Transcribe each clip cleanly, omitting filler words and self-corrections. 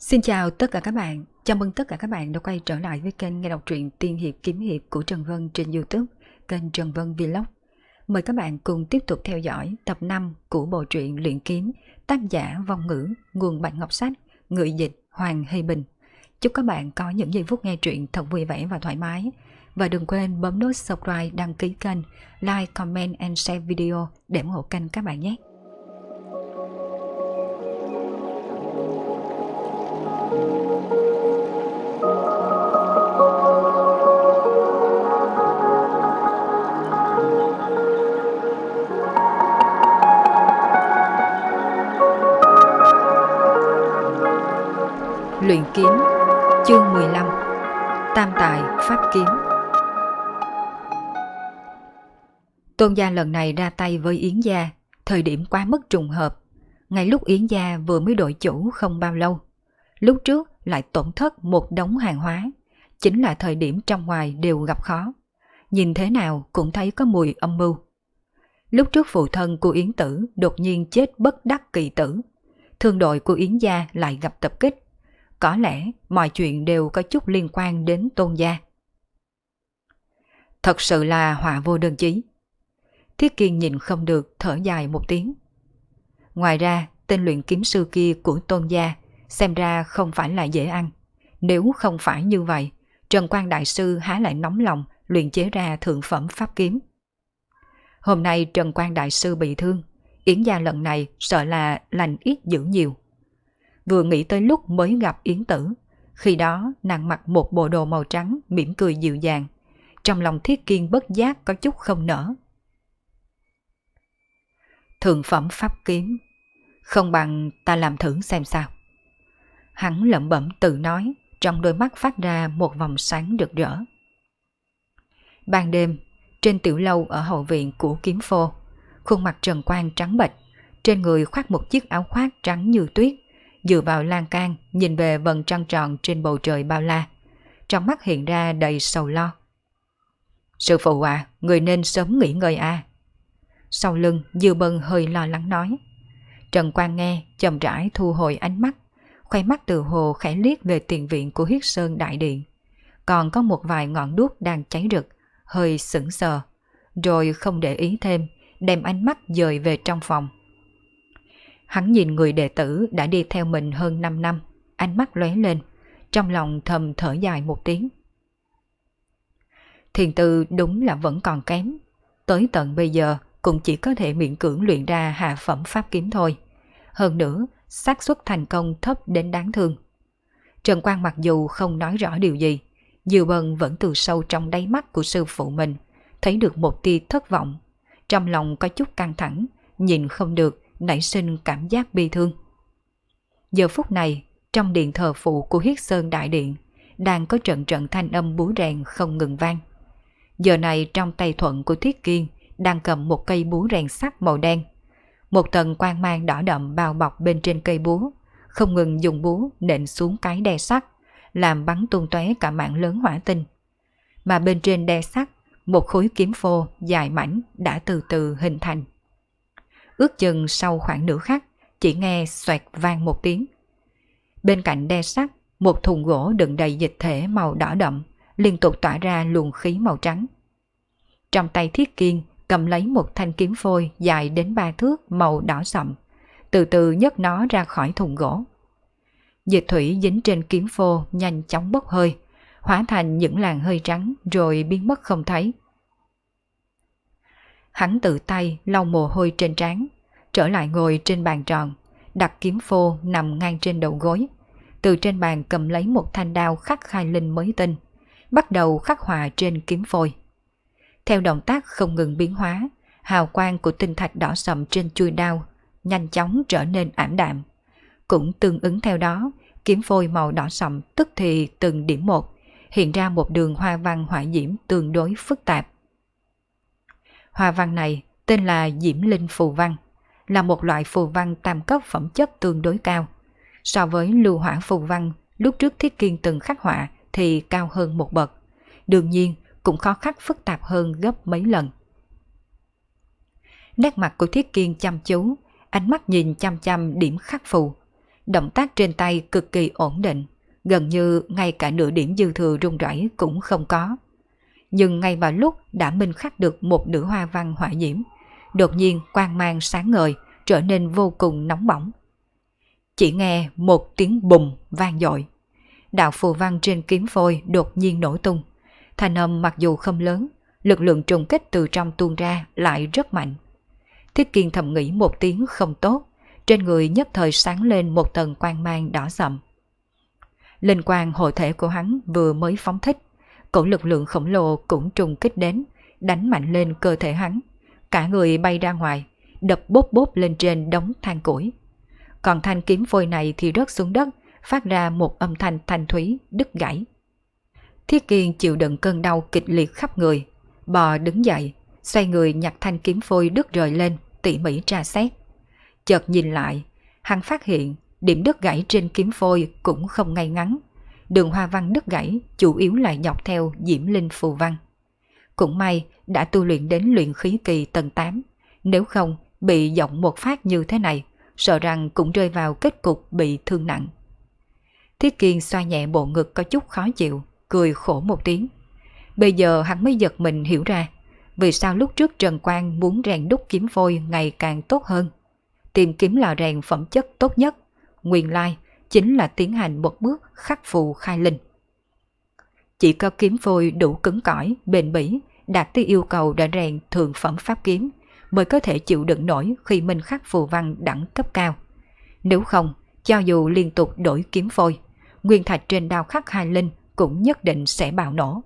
Xin chào tất cả các bạn, chào mừng tất cả các bạn đã quay trở lại với kênh nghe đọc truyện Tiên Hiệp Kiếm Hiệp của Trần Vân trên YouTube, kênh Trần Vân Vlog. Mời các bạn cùng tiếp tục theo dõi tập 5 của bộ truyện Luyện Kiếm, tác giả Vong Ngữ, nguồn Bạch Ngọc Sách, người dịch Hoàng Hy Bình. Chúc các bạn có những giây phút nghe truyện thật vui vẻ và thoải mái. Và đừng quên bấm nút subscribe, đăng ký kênh, like, comment and share video để ủng hộ kênh các bạn nhé. Luyện kiếm, chương 15, Tam tài pháp kiếm. Tôn gia lần này ra tay với Yến gia, thời điểm quá mức trùng hợp. Ngay lúc Yến gia vừa mới đổi chủ không bao lâu, lúc trước lại tổn thất một đống hàng hóa, chính là thời điểm trong ngoài đều gặp khó. Nhìn thế nào cũng thấy có mùi âm mưu. Lúc trước phụ thân của Yến Tử đột nhiên chết bất đắc kỳ tử, thương đội của Yến gia lại gặp tập kích. Có lẽ mọi chuyện đều có chút liên quan đến Tôn gia. Thật sự là họa vô đơn chí. Thiết Kiên nhìn không được thở dài một tiếng. Ngoài ra, tên luyện kiếm sư kia của Tôn gia xem ra không phải là dễ ăn. Nếu không phải như vậy, Trần Quan Đại Sư há lại nóng lòng luyện chế ra thượng phẩm pháp kiếm. Hôm nay Trần Quan Đại Sư bị thương, Yến gia lần này sợ là lành ít dữ nhiều. Vừa nghĩ tới lúc mới gặp Yến Tử, khi đó nàng mặc một bộ đồ màu trắng mỉm cười dịu dàng, trong lòng Thiết Kiên bất giác có chút không nở. Thượng phẩm pháp kiếm, không bằng ta làm thử xem sao. Hắn lẩm bẩm tự nói, trong đôi mắt phát ra một vòng sáng rực rỡ. Ban đêm, trên tiểu lâu ở hậu viện của Kiếm Phô, khuôn mặt Trần Quan trắng bệch, trên người khoác một chiếc áo khoác trắng như tuyết, dựa vào lan can nhìn về vầng trăng tròn trên bầu trời bao la, trong mắt hiện ra đầy sầu lo. Sư phụ à, người nên sớm nghỉ ngơi à. Sau lưng Dư Bân hơi lo lắng nói. Trần Quang nghe chậm rãi thu hồi ánh mắt, khoe mắt từ hồ khẽ liếc về tiền viện của Huyết Sơn Đại Điện. Còn có một vài ngọn đuốc đang cháy rực, hơi sững sờ, rồi không để ý thêm, đem ánh mắt dời về trong phòng. Hắn nhìn người đệ tử đã đi theo mình hơn 5 năm, ánh mắt lóe lên, trong lòng thầm thở dài một tiếng. Thiền tư đúng là vẫn còn kém, tới tận bây giờ cũng chỉ có thể miễn cưỡng luyện ra hạ phẩm pháp kiếm thôi. Hơn nữa, xác suất thành công thấp đến đáng thương. Trần Quang mặc dù không nói rõ điều gì, Dư Bân vẫn từ sâu trong đáy mắt của sư phụ mình thấy được một tia thất vọng, trong lòng có chút căng thẳng, nhìn không được nảy sinh cảm giác bi thương. Giờ phút này, trong điện thờ phụ của Huyết Sơn Đại Điện, đang có trận trận thanh âm búa rèn không ngừng vang. Giờ này trong tay thuận của Thiết Kiên đang cầm một cây búa rèn sắt màu đen. Một tầng quang mang đỏ đậm bao bọc bên trên cây búa, không ngừng dùng búa nện xuống cái đe sắt, làm bắn tung tóe cả mảng lớn hỏa tinh. Mà bên trên đe sắt, một khối kiếm phô dài mảnh đã từ từ hình thành. Ước chừng sau khoảng nửa khắc, chỉ nghe xoẹt vang một tiếng. Bên cạnh đe sắt, một thùng gỗ đựng đầy dịch thể màu đỏ đậm, liên tục tỏa ra luồng khí màu trắng. Trong tay Thiết Kiên cầm lấy một thanh kiếm phôi dài đến 3 thước màu đỏ sậm, từ từ nhấc nó ra khỏi thùng gỗ. Dịch thủy dính trên kiếm phô nhanh chóng bốc hơi, hóa thành những làn hơi trắng rồi biến mất không thấy. Hắn tự tay lau mồ hôi trên trán, trở lại ngồi trên bàn tròn, đặt kiếm phô nằm ngang trên đầu gối. Từ trên bàn cầm lấy một thanh đao khắc khai linh mới tinh, bắt đầu khắc họa trên kiếm phôi. Theo động tác không ngừng biến hóa, hào quang của tinh thạch đỏ sậm trên chuôi đao nhanh chóng trở nên ảm đạm. Cũng tương ứng theo đó, kiếm phôi màu đỏ sậm tức thì từng điểm một, hiện ra một đường hoa văn hỏa diễm tương đối phức tạp. Hoa văn này tên là Diễm Linh Phù Văn, là một loại phù văn tam cấp phẩm chất tương đối cao. So với lưu hỏa phù văn lúc trước Thiết Kiên từng khắc họa thì cao hơn một bậc, đương nhiên cũng khó khắc phức tạp hơn gấp mấy lần. Nét mặt của Thiết Kiên chăm chú, ánh mắt nhìn chăm chăm điểm khắc phù. động tác trên tay cực kỳ ổn định, gần như ngay cả nửa điểm dư thừa rung rẩy cũng không có. Nhưng ngay vào lúc đã minh khắc được một nửa hoa văn hỏa diễm, đột nhiên quang mang sáng ngời, trở nên vô cùng nóng bỏng. Chỉ nghe một tiếng bùng vang dội, đạo phù văn trên kiếm phôi đột nhiên nổ tung. Thanh âm mặc dù không lớn, lực lượng trùng kích từ trong tuôn ra lại rất mạnh. Thiết Kiên thầm nghĩ một tiếng không tốt, trên người nhất thời sáng lên một tầng quang mang đỏ sậm. Linh quang hộ thể của hắn vừa mới phóng thích, cổ lực lượng khổng lồ cũng trùng kích đến, đánh mạnh lên cơ thể hắn. Cả người bay ra ngoài, đập bốp bốp lên trên đống than củi. Còn thanh kiếm phôi này thì rớt xuống đất, phát ra một âm thanh thanh thúy, đứt gãy. Thiết Kiên chịu đựng cơn đau kịch liệt khắp người, bò đứng dậy, xoay người nhặt thanh kiếm phôi đứt rời lên, tỉ mỉ tra xét. Chợt nhìn lại, hắn phát hiện điểm đứt gãy trên kiếm phôi cũng không ngay ngắn. Đường hoa văn đứt gãy chủ yếu là dọc theo diễm linh phù văn. Cũng may đã tu luyện đến luyện khí kỳ tầng 8, nếu không bị giọng một phát như thế này, sợ rằng cũng rơi vào kết cục bị thương nặng. Thiết Kiên xoa nhẹ bộ ngực có chút khó chịu, cười khổ một tiếng. Bây giờ hắn mới giật mình hiểu ra, vì sao lúc trước Trần Quang muốn rèn đúc kiếm phôi ngày càng tốt hơn. Tìm kiếm lò rèn phẩm chất tốt nhất, nguyên lai chính là tiến hành một bước khắc phù khai linh. Chỉ có kiếm phôi đủ cứng cỏi, bền bỉ, đạt tới yêu cầu đã rèn thượng phẩm pháp kiếm, mới có thể chịu đựng nổi khi minh khắc phù văn đẳng cấp cao. Nếu không, cho dù liên tục đổi kiếm phôi, nguyên thạch trên đao khắc hai linh cũng nhất định sẽ bạo nổ.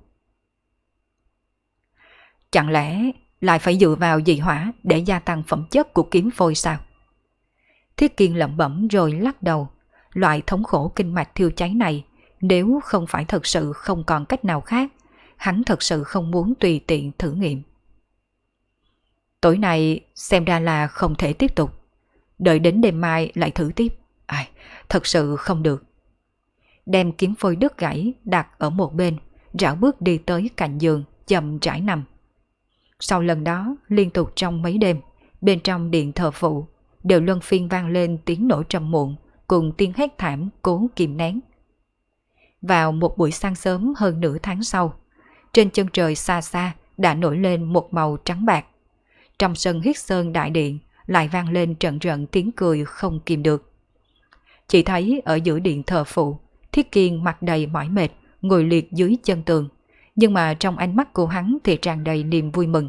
Chẳng lẽ lại phải dựa vào dị hỏa để gia tăng phẩm chất của kiếm phôi sao? Thiết Kiên lẩm bẩm rồi lắc đầu. Loại thống khổ kinh mạch thiêu cháy này, nếu không phải thật sự không còn cách nào khác, hắn thật sự không muốn tùy tiện thử nghiệm. Tối nay xem ra là không thể tiếp tục. Đợi đến đêm mai lại thử tiếp. Thật sự không được. Đem kiếm phôi đứt gãy đặt ở một bên, rảo bước đi tới cạnh giường, chậm rãi nằm. Sau lần đó, liên tục trong mấy đêm, bên trong điện thờ phụ, đều luân phiên vang lên tiếng nổ trầm muộn, cùng tiếng hét thảm cố kìm nén. Vào một buổi sáng sớm hơn nửa tháng sau, trên chân trời xa xa đã nổi lên một màu trắng bạc. Trong sân Huyết Sơn đại điện lại vang lên trận trận tiếng cười không kìm được. Chỉ thấy ở giữa điện thờ phụ, Thiết Kiên mặt đầy mỏi mệt, ngồi liệt dưới chân tường, nhưng mà trong ánh mắt của hắn thì tràn đầy niềm vui mừng.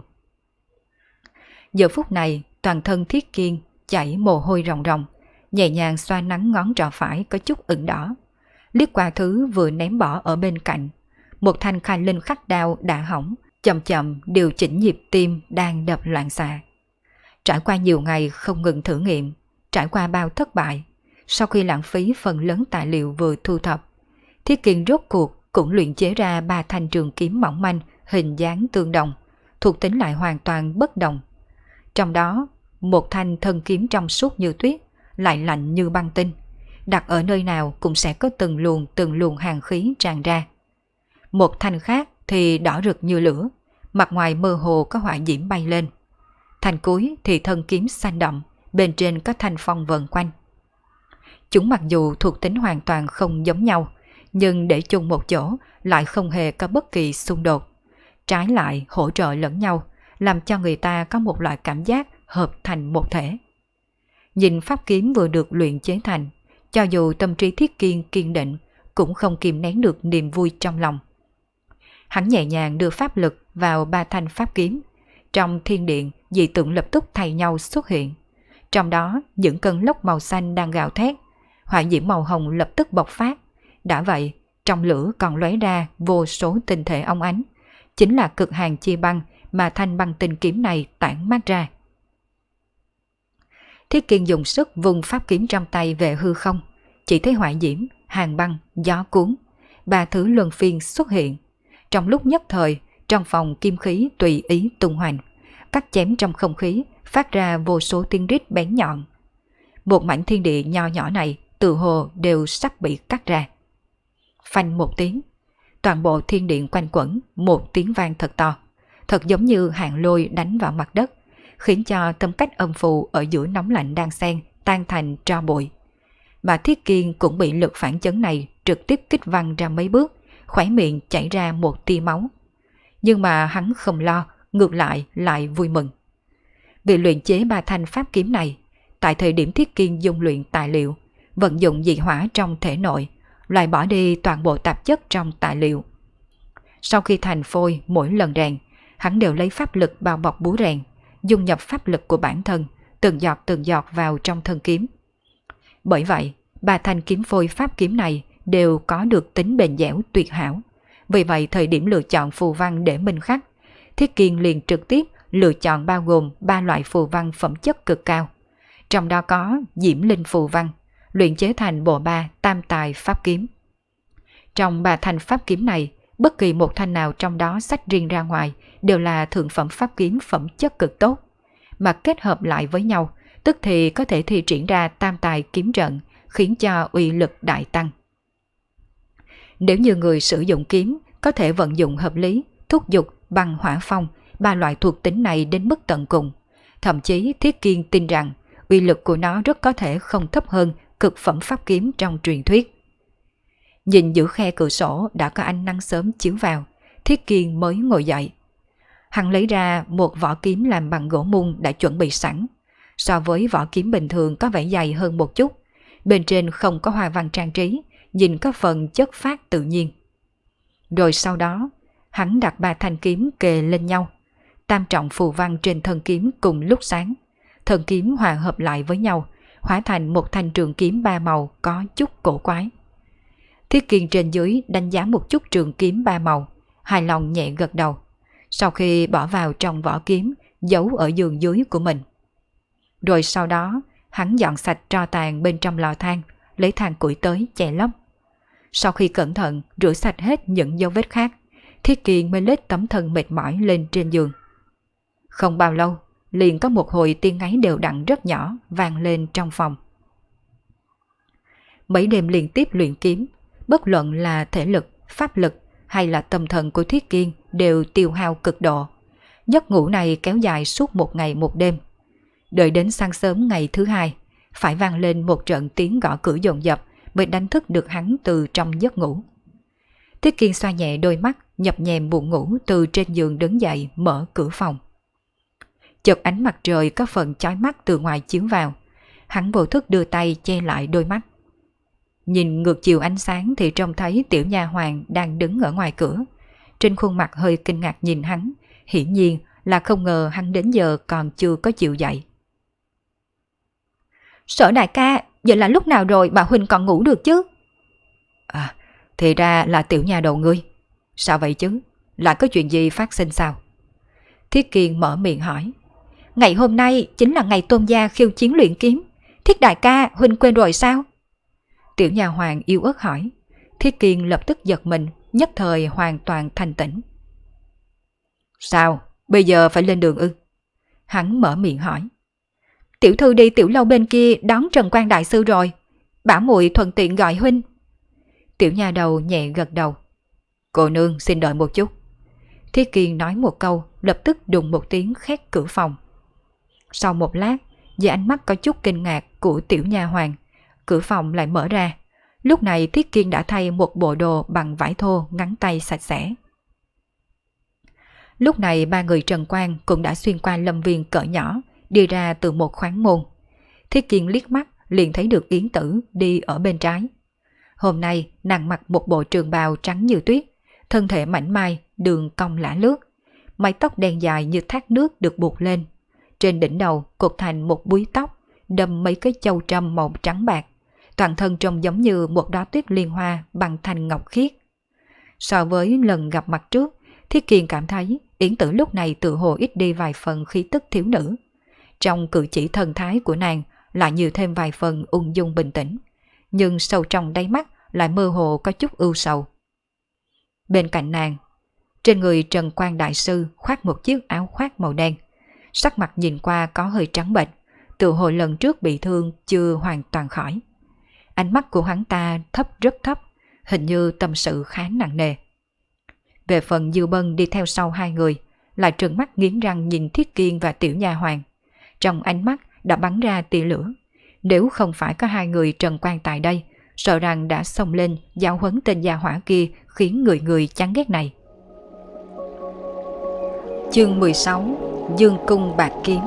Giờ phút này, toàn thân Thiết Kiên chảy mồ hôi ròng ròng, nhẹ nhàng xoa nắng ngón trỏ phải có chút ửng đỏ. Liếc qua thứ vừa ném bỏ ở bên cạnh, một thanh khai linh khắc đao đã hỏng, chậm chậm điều chỉnh nhịp tim đang đập loạn xạ. Trải qua nhiều ngày không ngừng thử nghiệm, trải qua bao thất bại, sau khi lãng phí phần lớn tài liệu vừa thu thập, Thiết Kiên rốt cuộc cũng luyện chế ra 3 thanh trường kiếm mỏng manh, hình dáng tương đồng, thuộc tính lại hoàn toàn bất đồng. Trong đó, một thanh thân kiếm trong suốt như tuyết, lại lạnh như băng tinh, đặt ở nơi nào cũng sẽ có từng luồng hàn khí tràn ra. Một thanh khác thì đỏ rực như lửa, mặt ngoài mơ hồ có hỏa diễm bay lên. Thanh cuối thì thân kiếm xanh đậm, bên trên có thanh phong vần quanh. Chúng mặc dù thuộc tính hoàn toàn không giống nhau, nhưng để chung một chỗ lại không hề có bất kỳ xung đột. Trái lại hỗ trợ lẫn nhau, làm cho người ta có một loại cảm giác hợp thành một thể. Nhìn pháp kiếm vừa được luyện chế thành, cho dù tâm trí Thiết Kiên kiên định, cũng không kìm nén được niềm vui trong lòng. Hắn nhẹ nhàng đưa pháp lực vào 3 thanh pháp kiếm. Trong thiên điện, dị tượng lập tức thay nhau xuất hiện. Trong đó, những cơn lốc màu xanh đang gào thét, hỏa diễm màu hồng lập tức bộc phát. Đã vậy, trong lửa còn lóe ra vô số tinh thể óng ánh, chính là cực hàn chi băng mà thanh băng tinh kiếm này tản mát ra. Thiết Kiên dùng sức vung pháp kiếm trong tay về hư không, chỉ thấy hỏa diễm, hàn băng, gió cuốn, 3 thứ luân phiên xuất hiện. Trong lúc nhất thời, trong phòng kim khí tùy ý tung hoành, cắt chém trong không khí, phát ra vô số tiếng rít bén nhọn. Một mảnh thiên địa nho nhỏ này tự hồ đều sắp bị cắt ra. Phanh một tiếng, toàn bộ thiên điện quanh quẩn một tiếng vang thật to, thật giống như hạn lôi đánh vào mặt đất, khiến cho tấm cách âm phù ở giữa nóng lạnh đang xen tan thành tro bụi. mà Thiết Kiên cũng bị lực phản chấn này trực tiếp kích văng ra mấy bước, khóe miệng chảy ra một tia máu. Nhưng mà hắn không lo, ngược lại vui mừng. Vì luyện chế 3 thanh pháp kiếm này, tại thời điểm Thiết Kiên dung luyện tài liệu, vận dụng dị hỏa trong thể nội, loại bỏ đi toàn bộ tạp chất trong tài liệu. Sau khi thành phôi mỗi lần rèn, hắn đều lấy pháp lực bao bọc búa rèn, dung nhập pháp lực của bản thân, từng giọt vào trong thân kiếm. Bởi vậy, 3 thanh kiếm phôi pháp kiếm này đều có được tính bền dẻo tuyệt hảo. Vì vậy thời điểm lựa chọn phù văn để minh khắc, Thiết Kiên liền trực tiếp lựa chọn bao gồm 3 loại phù văn phẩm chất cực cao. Trong đó có Diễm Linh phù văn, luyện chế thành bộ 3 tam tài pháp kiếm. Trong 3 thanh pháp kiếm này, bất kỳ một thanh nào trong đó xách riêng ra ngoài đều là thượng phẩm pháp kiếm phẩm chất cực tốt. Mà kết hợp lại với nhau, tức thì có thể thi triển ra tam tài kiếm trận, khiến cho uy lực đại tăng. Nếu như người sử dụng kiếm có thể vận dụng hợp lý, thúc dục bằng hỏa phong, 3 loại thuộc tính này đến mức tận cùng. Thậm chí Thiết Kiên tin rằng uy lực của nó rất có thể không thấp hơn cực phẩm pháp kiếm trong truyền thuyết. Nhìn giữa khe cửa sổ đã có ánh nắng sớm chiếu vào, Thiết Kiên mới ngồi dậy. Hắn lấy ra một vỏ kiếm làm bằng gỗ mun đã chuẩn bị sẵn. So với vỏ kiếm bình thường có vẻ dày hơn một chút, bên trên không có hoa văn trang trí, nhìn có phần chất phác tự nhiên. Rồi sau đó, hắn đặt 3 thanh kiếm kề lên nhau. Tam trọng phù văn trên thân kiếm cùng lúc sáng. Thân kiếm hòa hợp lại với nhau, hóa thành một thanh trường kiếm 3 màu có chút cổ quái. Thiết Kiên trên dưới đánh giá một chút trường kiếm 3 màu, hài lòng nhẹ gật đầu. Sau khi bỏ vào trong vỏ kiếm, giấu ở giường dưới của mình. Rồi sau đó, hắn dọn sạch tro tàn bên trong lò than, lấy than củi tới chè lấp. Sau khi cẩn thận rửa sạch hết những dấu vết khác, Thiết Kiên mới lết tấm thân mệt mỏi lên trên giường. Không bao lâu, liền có một hồi tiếng ngáy đều đặn rất nhỏ vang lên trong phòng. Mấy đêm liên tiếp luyện kiếm, bất luận là thể lực, pháp lực hay là tâm thần của Thiết Kiên đều tiêu hao cực độ. Giấc ngủ này kéo dài suốt 1 ngày 1 đêm. Đợi đến sáng sớm ngày thứ 2, phải vang lên một trận tiếng gõ cửa dồn dập mới đánh thức được hắn từ trong giấc ngủ. Thiết Kiên xoa nhẹ đôi mắt, nhập nhèm buồn ngủ từ trên giường đứng dậy mở cửa phòng. Chợt ánh mặt trời có phần chói mắt từ ngoài chiếu vào, hắn vô thức đưa tay che lại đôi mắt. Nhìn ngược chiều ánh sáng thì trông thấy tiểu nha hoàn đang đứng ở ngoài cửa, trên khuôn mặt hơi kinh ngạc nhìn hắn, hiển nhiên là không ngờ hắn đến giờ còn chưa có chịu dậy. Sở đại ca, giờ là lúc nào rồi bà huynh còn ngủ được chứ? À, thì ra là tiểu nha đầu ngươi. Sao vậy chứ? Lại có chuyện gì phát sinh sao? Thiết Kiên mở miệng hỏi. Ngày hôm nay chính là ngày Tôn gia khiêu chiến luyện kiếm. Thiết đại ca, huynh quên rồi sao? Tiểu nha hoàng yêu ớt hỏi. Thiết Kiên lập tức giật mình, nhất thời hoàn toàn thanh tĩnh. Sao? Bây giờ phải lên đường ư? Hắn mở miệng hỏi. Tiểu thư đi tiểu lâu bên kia đón Trần Quan đại sư rồi. Bảo muội thuận tiện gọi huynh. Tiểu nha đầu nhẹ gật đầu. Cô nương xin đợi một chút. Thiết Kiên nói một câu, lập tức đùng một tiếng khét cửa phòng. Sau một lát, với ánh mắt có chút kinh ngạc của tiểu nha hoàng, cửa phòng lại mở ra. Lúc này Thiết Kiên đã thay một bộ đồ bằng vải thô ngắn tay sạch sẽ. Lúc này 3 người Trần Quan cũng đã xuyên qua lâm viên cỡ nhỏ, đi ra từ một khoáng môn. Thiết Kiên liếc mắt liền thấy được Yến Tử đi ở bên trái. Hôm nay nàng mặc một bộ trường bào trắng như tuyết, thân thể mảnh mai, đường cong lả lướt, mái tóc đen dài như thác nước được buộc lên. Trên đỉnh đầu cột thành một búi tóc, đâm mấy cái châu trâm màu trắng bạc, toàn thân trông giống như một đóa tuyết liên hoa bằng thành ngọc khiết. So với lần gặp mặt trước, Thiết Kiên cảm thấy Yến Tử lúc này tự hồ ít đi vài phần khí tức thiếu nữ. Trong cử chỉ thần thái của nàng lại nhiều thêm vài phần ung dung bình tĩnh, nhưng sâu trong đáy mắt lại mơ hồ có chút ưu sầu. Bên cạnh nàng, trên người Trần Quan đại sư khoác một chiếc áo khoác màu đen, sắc mặt nhìn qua có hơi trắng bệch, tự hồ lần trước bị thương chưa hoàn toàn khỏi. Ánh mắt của hắn ta thấp rất thấp, hình như tâm sự khá nặng nề. Về phần Dư Bân đi theo sau 2 người, lại trừng mắt nghiến răng nhìn Thiết Kiên và tiểu nha hoàng. Trong ánh mắt đã bắn ra tia lửa. Nếu không phải có hai người Trần Quan tại đây, sợ rằng đã xông lên giáo huấn tên gia hỏa kia khiến người người chán ghét này. Chương 16: Dương cung bạc kiếm.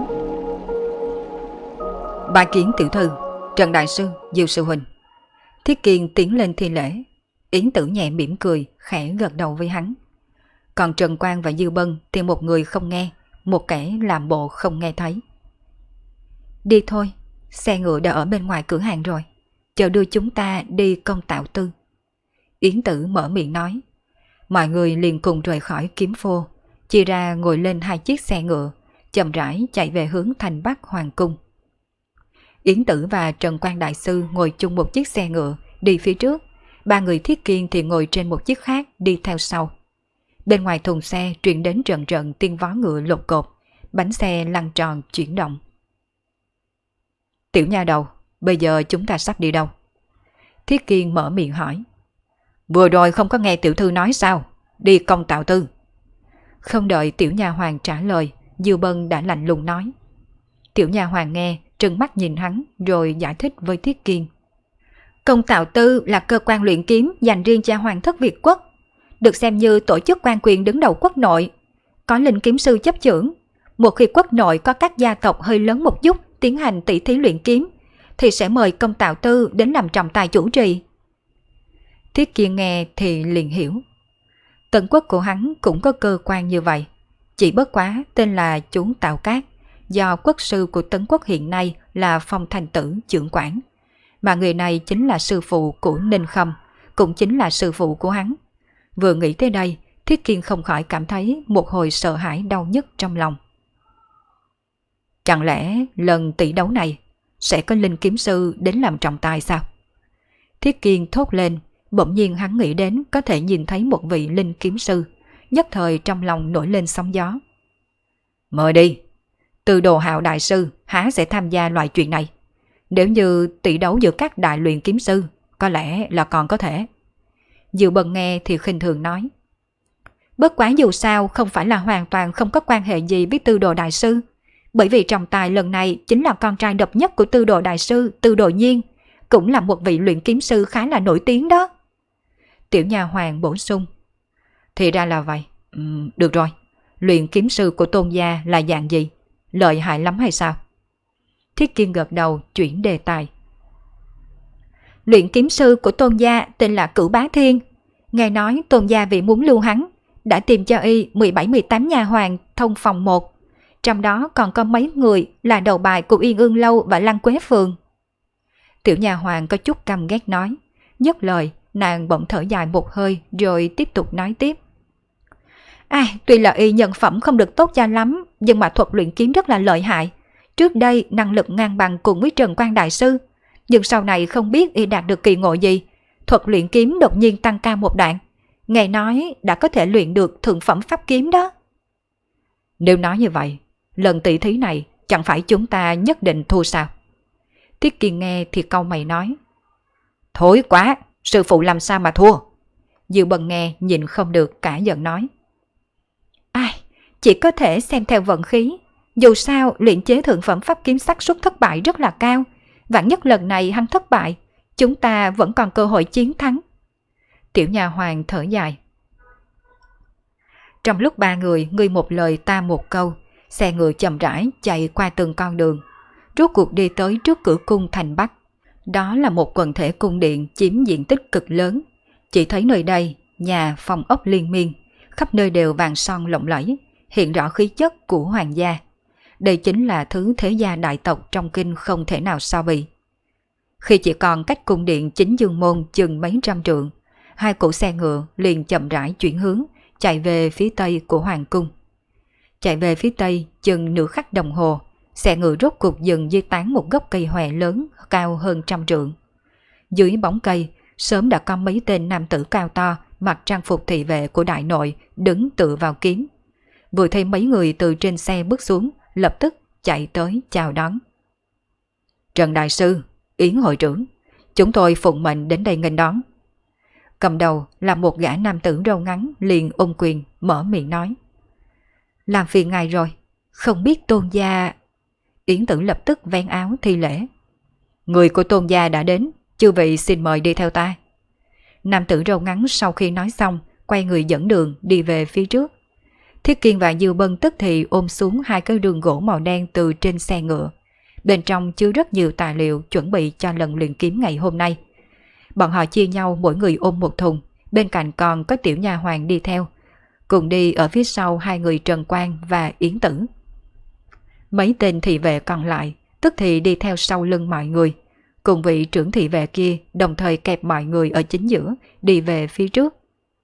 Bái kiến tiểu thư, Trần đại sư, Diêu sư huynh. Thiết Kiên tiến lên thi lễ. Yến Tử nhẹ mỉm cười, khẽ gật đầu với hắn. Còn Trần Quang và Dư Bân thì một người không nghe, một kẻ làm bộ không nghe thấy. Đi thôi, xe ngựa đã ở bên ngoài cửa hàng rồi, chờ đưa chúng ta đi công tạo tư. Yến Tử mở miệng nói. Mọi người liền cùng rời khỏi kiếm phô, chia ra ngồi lên hai chiếc xe ngựa, chậm rãi chạy về hướng thành Bắc Hoàng cung. Yến Tử và Trần Quang đại sư ngồi chung một chiếc xe ngựa đi phía trước, ba người Thiết Kiên thì ngồi trên một chiếc khác đi theo sau. Bên ngoài thùng xe truyền đến rần rần tiếng vó ngựa lột cột, bánh xe lăn tròn chuyển động. Tiểu nha đầu, bây giờ chúng ta sắp đi đâu? Thiết Kiên mở miệng hỏi. Vừa rồi không có nghe tiểu thư nói sao? Đi công tạo tư. Không đợi tiểu nha hoàng trả lời, Dư Bân đã lạnh lùng nói. Tiểu nha hoàng nghe, trừng mắt nhìn hắn rồi giải thích với Thiết Kiên. Công tạo tư là cơ quan luyện kiếm dành riêng cho hoàng thất Việt quốc, được xem như tổ chức quan quyền đứng đầu quốc nội, có linh kiếm sư chấp chưởng. Một khi quốc nội có các gia tộc hơi lớn một chút tiến hành tỷ thí luyện kiếm, thì sẽ mời công tạo tư đến làm trọng tài chủ trì. Thiết Kiên nghe thì liền hiểu. Tần quốc của hắn cũng có cơ quan như vậy, chỉ bất quá tên là chú Tạo Cát, do quốc sư của Tấn quốc hiện nay là Phong Thành Tử trưởng quản, mà người này chính là sư phụ của Ninh Khâm, cũng chính là sư phụ của hắn. Vừa nghĩ tới đây, Thiết Kiên không khỏi cảm thấy một hồi sợ hãi đau nhức trong lòng. Chẳng lẽ lần tỷ đấu này sẽ có linh kiếm sư đến làm trọng tài sao? Thiết Kiên thốt lên, bỗng nhiên hắn nghĩ đến có thể nhìn thấy một vị linh kiếm sư, nhất thời trong lòng nổi lên sóng gió. Mời đi, Từ Đồ Hạo đại sư há sẽ tham gia loại chuyện này? Nếu như tỷ đấu giữa các đại luyện kiếm sư, có lẽ là còn có thể. Dư Bân nghe thì khinh thường nói. Bất quá dù sao không phải là hoàn toàn không có quan hệ gì với Tư Đồ đại sư, bởi vì trọng tài lần này chính là con trai độc nhất của Tư Đồ đại sư, Tư Đồ Nhiên, cũng là một vị luyện kiếm sư khá là nổi tiếng đó. Tiểu nha hoàng bổ sung. Thì ra là vậy. Được rồi, luyện kiếm sư của Tôn gia là dạng gì? Lợi hại lắm hay sao? Thiết Kiên gật đầu chuyển đề tài. Luyện kiếm sư của Tôn gia tên là Cửu Bá Thiên. Nghe nói Tôn gia vì muốn lưu hắn, đã tìm cho y 17-18 nhà hoàng thông phòng một, trong đó còn có mấy người là đầu bài của Yên Ương Lâu và Lăng Quế Phường. Tiểu nhà hoàng có chút căm ghét nói, dứt lời nàng bỗng thở dài một hơi rồi tiếp tục nói tiếp. Tuy là y nhân phẩm không được tốt cho lắm, nhưng mà thuật luyện kiếm rất là lợi hại. Trước đây năng lực ngang bằng cùng với Trần Quang đại sư, nhưng sau này không biết y đạt được kỳ ngộ gì, thuật luyện kiếm đột nhiên tăng cao một đoạn, nghe nói đã có thể luyện được thượng phẩm pháp kiếm đó. Nếu nói như vậy, lần tỷ thí này chẳng phải chúng ta nhất định thua sao? Thiết Kiên nghe thì cau mày nói. Thối quá, sư phụ làm sao mà thua? Dư Bân nghe nhìn không được cả giận nói. Chỉ có thể xem theo vận khí. Dù sao luyện chế thượng phẩm pháp kiếm xác suất thất bại rất là cao. Vạn nhất lần này hắn thất bại, chúng ta vẫn còn cơ hội chiến thắng. Tiểu nhà hoàng thở dài. Trong lúc ba người ngươi một lời ta một câu, xe ngựa chậm rãi chạy qua từng con đường, rốt cuộc đi tới trước cửa cung thành Bắc. Đó là một quần thể cung điện chiếm diện tích cực lớn. Chỉ thấy nơi đây nhà phòng ốc liên miên, khắp nơi đều vàng son lộng lẫy, hiện rõ khí chất của hoàng gia. Đây chính là thứ thế gia đại tộc trong kinh không thể nào so bì. Khi chỉ còn cách cung điện chính dương môn chừng mấy trăm trượng, hai cỗ xe ngựa liền chậm rãi chuyển hướng, chạy về phía tây của hoàng cung. Chạy về phía tây chừng nửa khắc đồng hồ, xe ngựa rốt cuộc dừng dưới tán một gốc cây hòe lớn cao hơn 100 trượng. Dưới bóng cây, sớm đã có mấy tên nam tử cao to mặc trang phục thị vệ của đại nội đứng tựa vào kiếm. Vừa thấy mấy người từ trên xe bước xuống, lập tức chạy tới chào đón. Trần đại sư, Yến hội trưởng, chúng tôi phụng mệnh đến đây nghênh đón. Cầm đầu là một gã nam tử râu ngắn liền ôm quyền mở miệng nói. Làm phiền ngài rồi, không biết Tôn gia... Yến tử lập tức vén áo thi lễ. Người của Tôn gia đã đến, chư vị xin mời đi theo ta. Nam tử râu ngắn sau khi nói xong, quay người dẫn đường đi về phía trước. Thiết Kiên và Dư Bân tức thì ôm xuống 2 cái đường gỗ màu đen từ trên xe ngựa. Bên trong chứa rất nhiều tài liệu chuẩn bị cho lần luyện kiếm ngày hôm nay. Bọn họ chia nhau mỗi người ôm một thùng, bên cạnh còn có tiểu nha hoàn đi theo. Cùng đi ở phía sau 2 người Trần Quang và Yến Tử. Mấy tên thị vệ còn lại tức thì đi theo sau lưng mọi người. Cùng vị trưởng thị vệ kia đồng thời kẹp mọi người ở chính giữa đi về phía trước.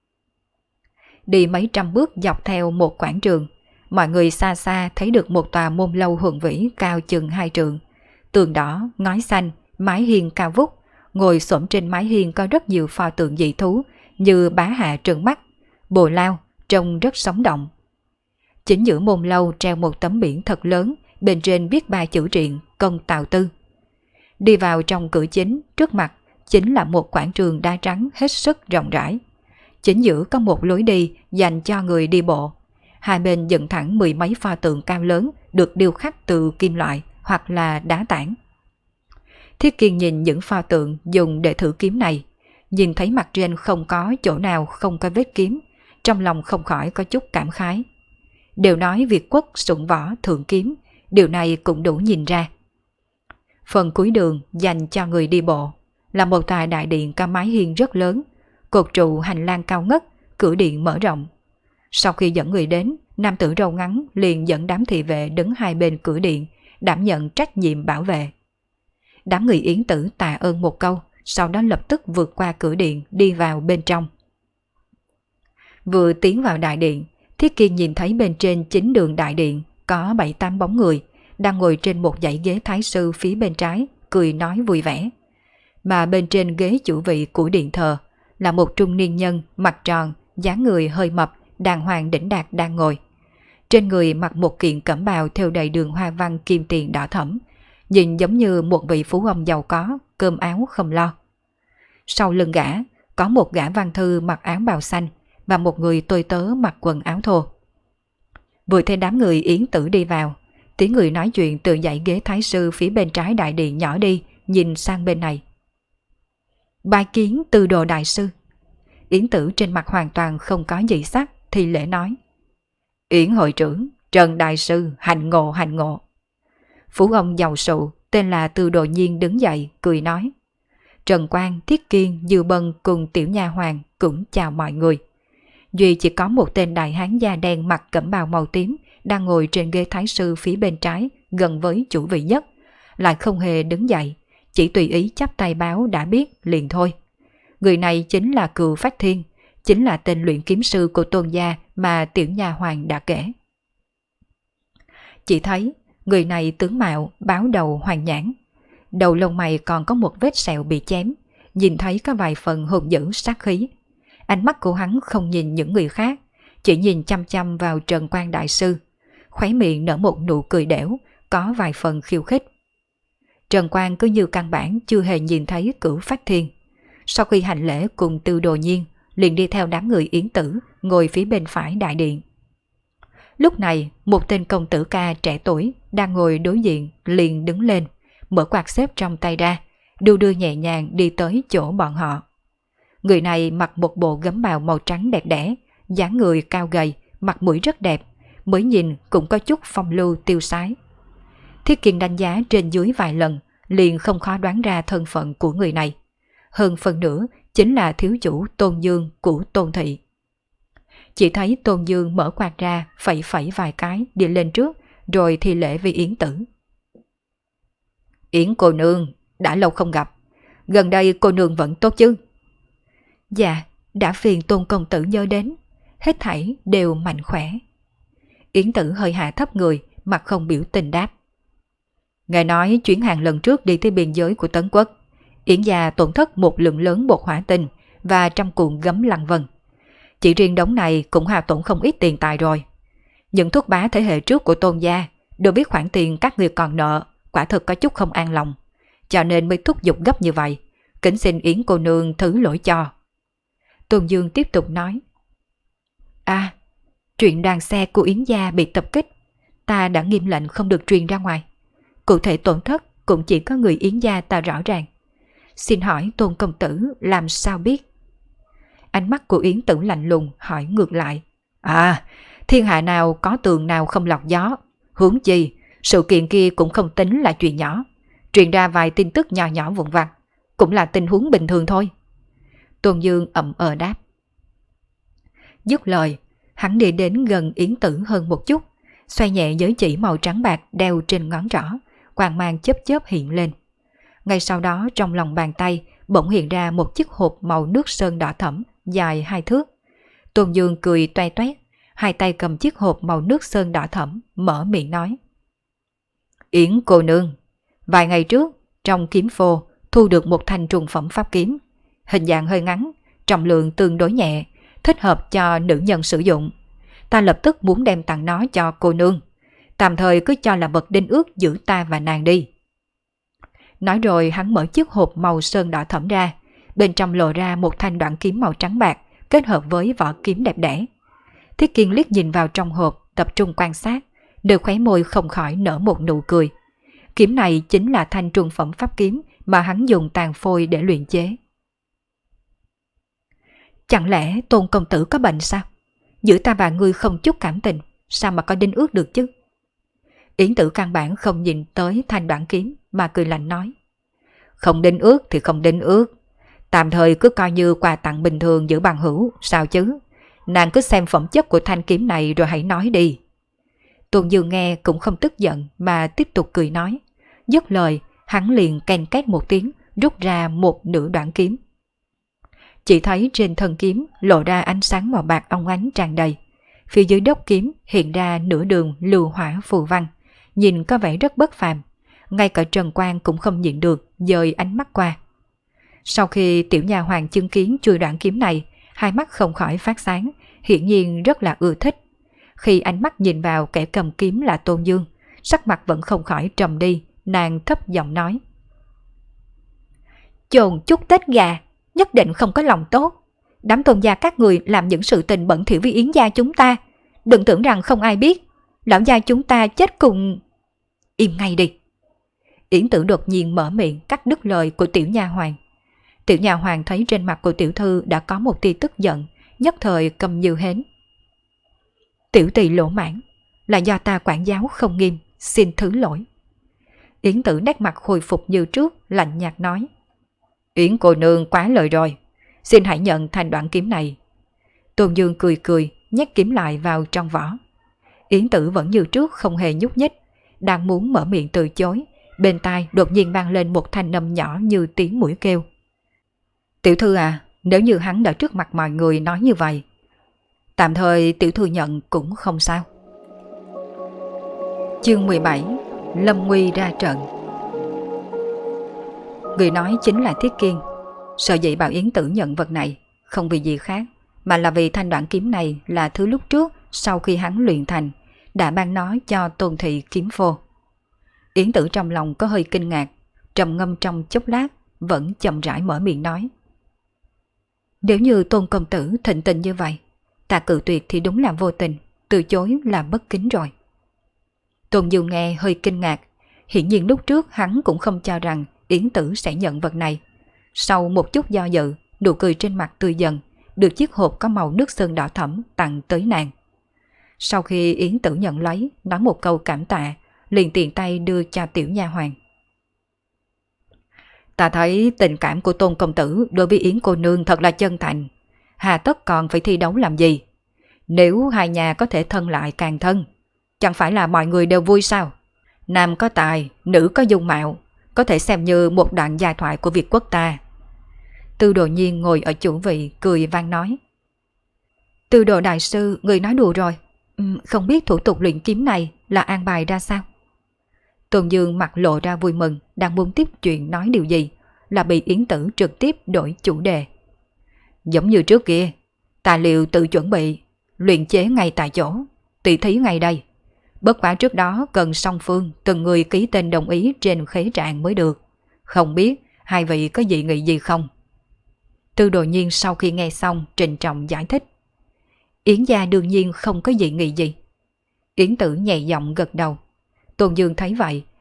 Đi mấy trăm bước dọc theo một quảng trường, mọi người xa xa thấy được một tòa môn lâu hùng vĩ cao chừng 2 trượng. Tường đỏ, ngói xanh, mái hiên cao vút. Ngồi xổm trên mái hiên có rất nhiều pho tượng dị thú như bá hạ trừng mắt, bồ lao, trông rất sống động. Chính giữa môn lâu treo một tấm biển thật lớn, bên trên viết 3 chữ triện Công Tào Tư. Đi vào trong cửa chính, trước mặt chính là một quảng trường đá trắng hết sức rộng rãi. Chính giữa có một lối đi dành cho người đi bộ. Hai bên dựng thẳng 10 mấy pho tượng cao lớn được điêu khắc từ kim loại hoặc là đá tảng. Thiết Kiên nhìn những pho tượng dùng để thử kiếm này, nhìn thấy mặt trên không có chỗ nào không có vết kiếm, trong lòng không khỏi có chút cảm khái. Đều nói Việt quốc sủng võ thượng kiếm, điều này cũng đủ nhìn ra. Phần cuối đường dành cho người đi bộ là một tòa đại điện có mái hiên rất lớn, cột trụ hành lang cao ngất, cửa điện mở rộng. Sau khi dẫn người đến, nam tử râu ngắn liền dẫn đám thị vệ đứng hai bên cửa điện, đảm nhận trách nhiệm bảo vệ. Đám người Yến Tử tạ ơn một câu, sau đó lập tức vượt qua cửa điện đi vào bên trong. Vừa tiến vào đại điện, Thiết Kiên nhìn thấy bên trên chính đường đại điện có 7-8 bóng người đang ngồi trên một dãy ghế thái sư phía bên trái, cười nói vui vẻ. Mà bên trên ghế chủ vị của điện thờ là một trung niên nhân mặt tròn, dáng người hơi mập, đàng hoàng đỉnh đạt đang ngồi. Trên người mặc một kiện cẩm bào thêu đầy đường hoa văn kim tiền đỏ thẫm, nhìn giống như một vị phú ông giàu có, cơm áo không lo. Sau lưng gã có một gã văn thư mặc áo bào xanh và một người tôi tớ mặc quần áo thô. Vừa thấy đám người Yến Tử đi vào, tiếng người nói chuyện từ dãy ghế thái sư phía bên trái đại điện nhỏ đi, nhìn sang bên này. Bái kiến Tư Đồ đại sư. Yến Tử trên mặt hoàn toàn không có gì sắc, thì lễ nói. Yến hội trưởng, Trần đại sư, hành ngộ hành ngộ. Phú ông giàu sụ tên là Tư Đồ Nhiên đứng dậy cười nói. Trần Quang, Thiết Kiên, Dư Bân cùng tiểu nha hoàng cũng chào mọi người. Duy chỉ có một tên đại hán da đen mặc cẩm bào màu tím đang ngồi trên ghế thái sư phía bên trái gần với chủ vị nhất, lại không hề đứng dậy, chỉ tùy ý chắp tay báo đã biết liền thôi. Người này chính là Cừu Phách Thiên, chính là tên luyện kiếm sư của Tôn gia mà tiểu nha hoàng đã kể. Chỉ thấy người này tướng mạo báo đầu hoàng nhãn, đầu lông mày còn có một vết sẹo bị chém, nhìn thấy có vài phần hùng dữ sát khí. Ánh mắt của hắn không nhìn những người khác, chỉ nhìn chăm chăm vào Trần Quang đại sư, khóe miệng nở một nụ cười đẻo, có vài phần khiêu khích. Trần Quang cứ như căn bản chưa hề nhìn thấy Cửu Phách Thiên. Sau khi hành lễ cùng Tư Đồ Nhiên, liền đi theo đám người Yến Tử ngồi phía bên phải đại điện. Lúc này, một tên công tử ca trẻ tuổi đang ngồi đối diện liền đứng lên, mở quạt xếp trong tay ra, đu đưa nhẹ nhàng đi tới chỗ bọn họ. Người này mặc một bộ gấm bào màu trắng đẹp đẽ, dáng người cao gầy, mặt mũi rất đẹp, mới nhìn cũng có chút phong lưu tiêu sái. Thiết Kiên đánh giá trên dưới vài lần, liền không khó đoán ra thân phận của người này. Hơn phần nữa chính là thiếu chủ Tôn Dương của Tôn Thị. Chỉ thấy Tôn Dương mở quạt ra, phẩy phẩy vài cái đi lên trước, rồi thi lễ với Yến Tử. Yến cô nương, đã lâu không gặp, gần đây cô nương vẫn tốt chứ? Dạ, đã phiền Tôn công tử nhớ đến, hết thảy đều mạnh khỏe. Yến Tử hơi hạ thấp người, mặt không biểu tình đáp. Nghe nói chuyến hàng lần trước đi tới biên giới của Tấn Quốc, Yến gia tổn thất một lượng lớn bột hỏa tinh và trăm cuộn gấm lăng vân. Chỉ riêng đống này cũng hao tổn không ít tiền tài rồi. Những thuốc bá thế hệ trước của Tôn gia đều biết khoản tiền các người còn nợ, quả thực có chút không an lòng, cho nên mới thúc giục gấp như vậy. Kính xin Yến cô nương thứ lỗi cho. Tôn Dương tiếp tục nói. Chuyện đoàn xe của Yến gia bị tập kích, ta đã nghiêm lệnh không được truyền ra ngoài. Cụ thể tổn thất cũng chỉ có người Yến gia ta rõ ràng. Xin hỏi Tôn công tử làm sao biết? Ánh mắt của Yến Tử lạnh lùng hỏi ngược lại. À, thiên hạ nào có tường nào không lọt gió. Huống chi, sự kiện kia cũng không tính là chuyện nhỏ. Truyền ra vài tin tức nhỏ nhỏ vụn vặt, cũng là tình huống bình thường thôi. Tôn Dương ậm đáp. Dứt lời, hắn đi đến gần Yến Tử hơn một chút, xoay nhẹ giới chỉ màu trắng bạc đeo trên ngón trỏ, quang mang chớp chớp hiện lên. Ngay sau đó trong lòng bàn tay bỗng hiện ra một chiếc hộp màu nước sơn đỏ thẫm dài 2 thước. Tôn Dương cười toe toét, hai tay cầm chiếc hộp màu nước sơn đỏ thẫm, mở miệng nói. Yến cô nương, vài ngày trước trong kiếm phô thu được một thanh trùng phẩm pháp kiếm, hình dạng hơi ngắn, trọng lượng tương đối nhẹ, thích hợp cho nữ nhân sử dụng. Ta lập tức muốn đem tặng nó cho cô nương, tạm thời cứ cho là vật đinh ước giữa ta và nàng đi. Nói rồi hắn mở chiếc hộp màu sơn đỏ thẫm ra, bên trong lộ ra một thanh đoạn kiếm màu trắng bạc kết hợp với vỏ kiếm đẹp đẽ. Thiết Kiên liếc nhìn vào trong hộp, tập trung quan sát, đôi khóe môi không khỏi nở một nụ cười. Kiếm này chính là thanh trung phẩm pháp kiếm mà hắn dùng tàn phôi để luyện chế. Chẳng lẽ Tôn công tử có bệnh sao? Giữa ta và ngươi không chút cảm tình, sao mà có đinh ước được chứ? Yến Tử căn bản không nhìn tới thanh đoạn kiếm mà cười lạnh nói. Không đinh ước thì không đinh ước, tạm thời cứ coi như quà tặng bình thường giữa bằng hữu, sao chứ? Nàng cứ xem phẩm chất của thanh kiếm này rồi hãy nói đi. Tôn Dương nghe cũng không tức giận mà tiếp tục cười nói. Dứt lời, hắn liền ken két một tiếng, rút ra một nửa đoạn kiếm. Chỉ thấy trên thân kiếm lộ ra ánh sáng màu bạc óng ánh tràn đầy. Phía dưới đốc kiếm hiện ra nửa đường lưu hỏa phù văn, nhìn có vẻ rất bất phàm. Ngay cả Trần Quang cũng không nhịn được dời ánh mắt qua. Sau khi tiểu nha hoàng chứng kiến chui đoạn kiếm này, hai mắt không khỏi phát sáng, hiển nhiên rất là ưa thích. Khi ánh mắt nhìn vào kẻ cầm kiếm là Tôn Dương, sắc mặt vẫn không khỏi trầm đi, nàng thấp giọng nói. Chồn chút Tết gà, nhất định không có lòng tốt. Đám Tôn gia các người làm những sự tình bẩn thỉu với Yến gia chúng ta. Đừng tưởng rằng không ai biết, lão gia chúng ta chết cùng... Im ngay đi. Yến Tử đột nhiên mở miệng cắt đứt lời của tiểu nha hoàng. Tiểu nha hoàng thấy trên mặt của tiểu thư đã có một tia tức giận, nhất thời cầm như hến. Tiểu tỳ lỗ mãn, là do ta quản giáo không nghiêm, xin thứ lỗi. Yến Tử nét mặt hồi phục như trước, lạnh nhạt nói. Yến cô nương quá lời rồi, xin hãy nhận thành đoạn kiếm này. Tôn Dương cười cười, nhét kiếm lại vào trong vỏ. Yến Tử vẫn như trước không hề nhúc nhích, đang muốn mở miệng từ chối, bên tai đột nhiên vang lên một thanh âm nhỏ như tiếng muỗi kêu. Tiểu thư à, nếu như hắn đã trước mặt mọi người nói như vậy, tạm thời tiểu thư nhận cũng không sao. Chương 17. Lâm nguy ra trận. Người nói chính là Thiết Kiên. Sợ dĩ bảo Yến Tử nhận vật này không vì gì khác, mà là vì thanh đoạn kiếm này là thứ lúc trước sau khi hắn luyện thành đã ban nó cho Tôn thị kiếm phô. Yến Tử trong lòng có hơi kinh ngạc, trầm ngâm trong chốc lát, vẫn chậm rãi mở miệng nói. Nếu như Tôn công tử thịnh tình như vậy, ta cự tuyệt thì đúng là vô tình, từ chối là bất kính rồi. Tôn Dương nghe hơi kinh ngạc, hiển nhiên lúc trước hắn cũng không cho rằng Yến Tử sẽ nhận vật này. Sau một chút do dự, nụ cười trên mặt tươi dần, được chiếc hộp có màu nước sơn đỏ thẫm tặng tới nàng. Sau khi Yến Tử nhận lấy, nói một câu cảm tạ, liền tiện tay đưa cho tiểu nha hoàng. Ta thấy tình cảm của Tôn công tử đối với Yến cô nương thật là chân thành, hà tất còn phải thi đấu làm gì? Nếu hai nhà có thể thân lại càng thân, chẳng phải là mọi người đều vui sao? Nam có tài, nữ có dung mạo, có thể xem như một đoạn giai thoại của Việt quốc ta. Tư Đồ Nhiên ngồi ở chủ vị cười vang nói. Tư Đồ đại sư, người nói đùa rồi. Không biết thủ tục luyện kiếm này là an bài ra sao? Tôn Dương mặt lộ ra vui mừng, đang muốn tiếp chuyện nói điều gì, là bị Yến Tử trực tiếp đổi chủ đề. Giống như trước kia, tài liệu tự chuẩn bị, luyện chế ngay tại chỗ, tỷ thí ngay đây. Bất quá trước đó cần song phương từng người ký tên đồng ý trên khế trạng mới được. Không biết hai vị có dị nghị gì không? Tư Đồ Nhiên sau khi nghe xong trịnh trọng giải thích. Yến gia đương nhiên không có dị nghị gì. Yến Tử nhẹ giọng gật đầu. Tôn Dương thấy vậy,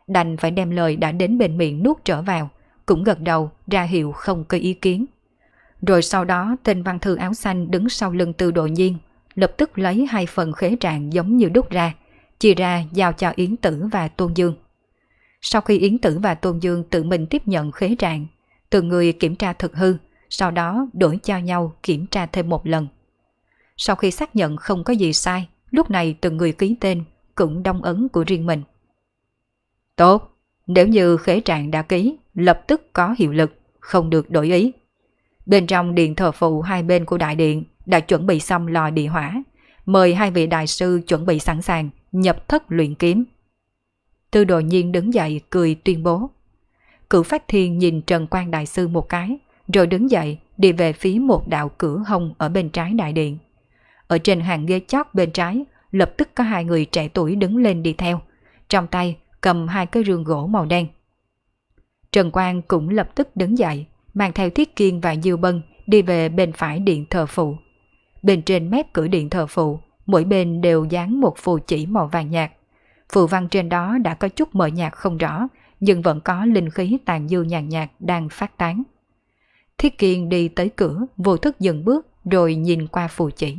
đành phải đem lời đã đến bên miệng nuốt trở vào, cũng gật đầu ra hiệu không có ý kiến. Rồi sau đó tên văn thư áo xanh đứng sau lưng Tư Đồ Nhiên, lập tức lấy 2 phần khế trạng giống như đúc ra, chia ra giao cho Yến Tử và Tôn Dương. Sau khi Yến Tử và Tôn Dương tự mình tiếp nhận khế trạng, từng người kiểm tra thực hư, sau đó đổi cho nhau kiểm tra thêm một lần. Sau khi xác nhận không có gì sai, lúc này từng người ký tên, cũng đóng ấn của riêng mình. Tốt, nếu như khế trạng đã ký, lập tức có hiệu lực, không được đổi ý. Bên trong điện thờ phụ hai bên của đại điện đã chuẩn bị xong lò địa hỏa, mời 2 vị đại sư chuẩn bị sẵn sàng nhập thất luyện kiếm. Tư Đồ Nhiên đứng dậy cười tuyên bố. Cửu Phát Thiên nhìn Trần Quang đại sư một cái, rồi đứng dậy đi về phía một đạo cửa hông ở bên trái đại điện. Ở trên hàng ghế chót bên trái, lập tức có 2 người trẻ tuổi đứng lên đi theo, trong tay cầm 2 cái rương gỗ màu đen. Trần Quang cũng lập tức đứng dậy, mang theo Thiết Kiên và Diêu Bân đi về bên phải điện thờ phụ. Bên trên mép cửa điện thờ phụ, mỗi bên đều dán một phù chỉ màu vàng nhạt. Phù văn trên đó đã có chút mờ nhạt không rõ, nhưng vẫn có linh khí tàn dư nhàn nhạt đang phát tán. Thiết Kiên đi tới cửa, vô thức dừng bước rồi nhìn qua phù chỉ.